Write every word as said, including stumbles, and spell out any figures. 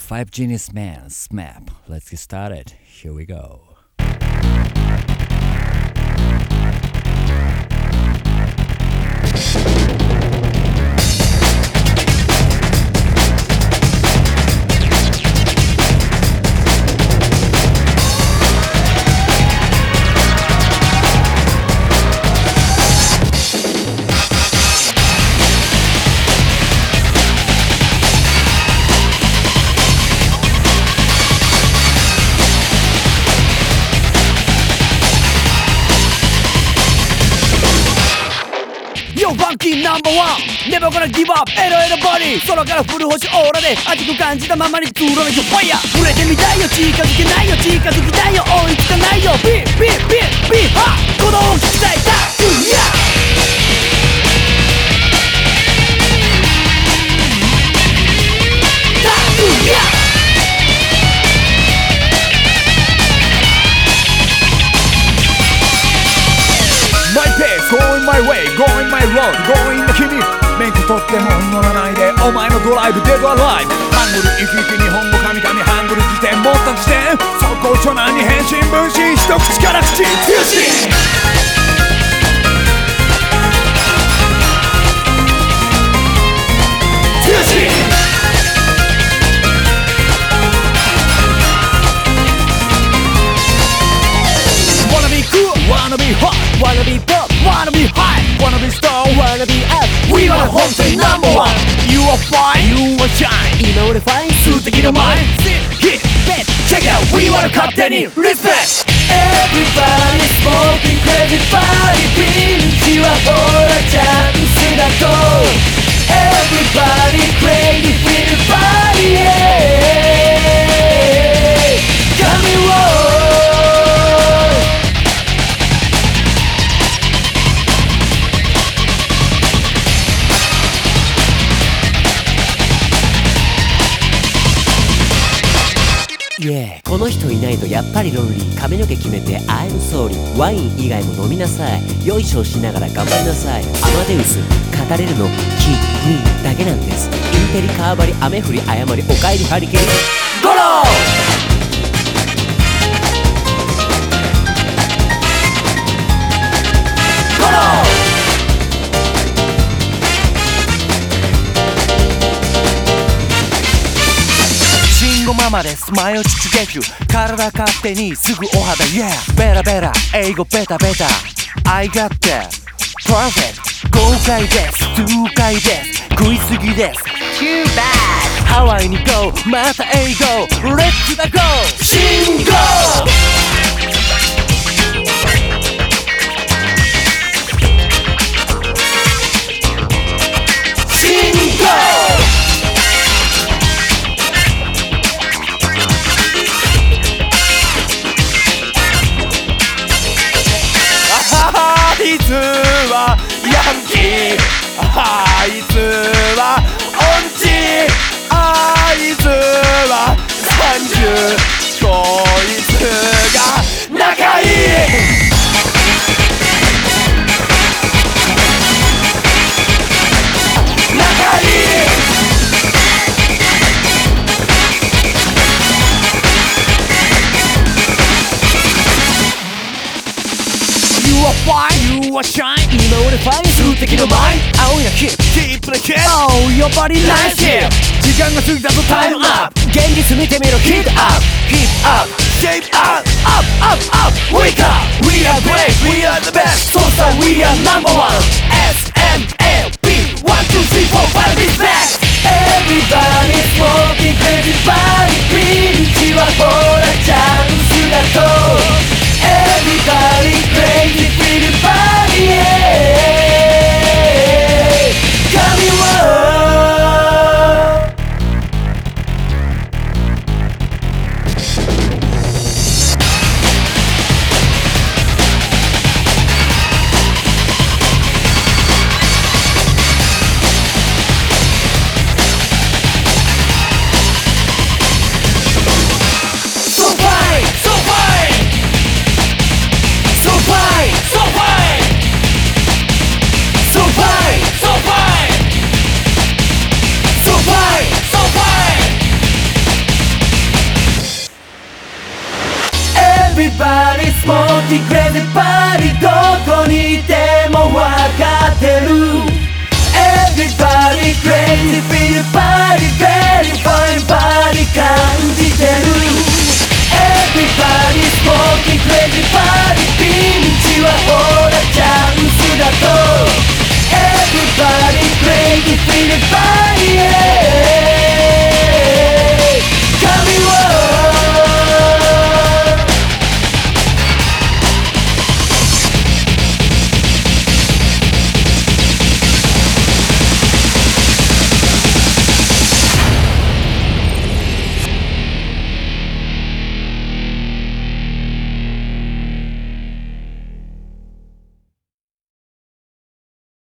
Five Genius Man, SMAP. Let's get started. Here we go. ファンキーナンバーワン Never gonna give up エロエロボディ空から降る星オーラで熱く感じたままに貫くファイヤー触れてみたいよ近づけないよ近づきたいよ追いつかないよビービービービーハー鼓動を聞きたいだうやだうや Going my way, going my road, going の君免許取っても乗らないでお前のドライブデッドアライブハングル生き生き日本語神々ハングル辞典持った時点走行長男に変身分身一口から口強し強しWanna be cool, wanna be hot, wanna be pop, wanna be high, wanna be strong, wanna be up. We wanna hold the number one. You are fine, you are shine. 今俺ファイン数的なマイン Sit, hit, bet, check out. We wanna 勝手に respect. Everybody smoking crazy body ピンチはほらチャンスだと Everybody crazy feel body yeah. Come on Yeah、この人いないとやっぱりロンリー髪の毛決めて I'm sorry ワイン以外も飲みなさいよいしょしながら頑張りなさいアマデウス語れるの君だけなんですインテリカーバリ雨降り誤りおかえりハリケーンゴローママです前打ちチュゲキュ体勝手にすぐお肌 Yeah ベラベラ英語ベタベタ I got that Perfect 豪快です痛快です食いすぎです Too bad ハワイに Go また英語 Let's go 信号あいつはヤンキーあいつは音痴あいつはさんじゅうこいつが仲いい仲いい You are fine, you are shine 今俺ファイン数的なマイン青いなキップ Keep the kid Oh, your body nice here 時間が過ぎたぞタイムアップ現実見てみろ Keep up, Keep up Shape up up, up, up Wake up, We are great We are the best そうさ We are number one S M L B one two three four five respect Everybody smoking crazy body ピンチはほらチャンスだと Everybody crazy feel body yeah. Come on Everybody smoking crazy party どこにいてもわかってる Everybody crazy feel party baby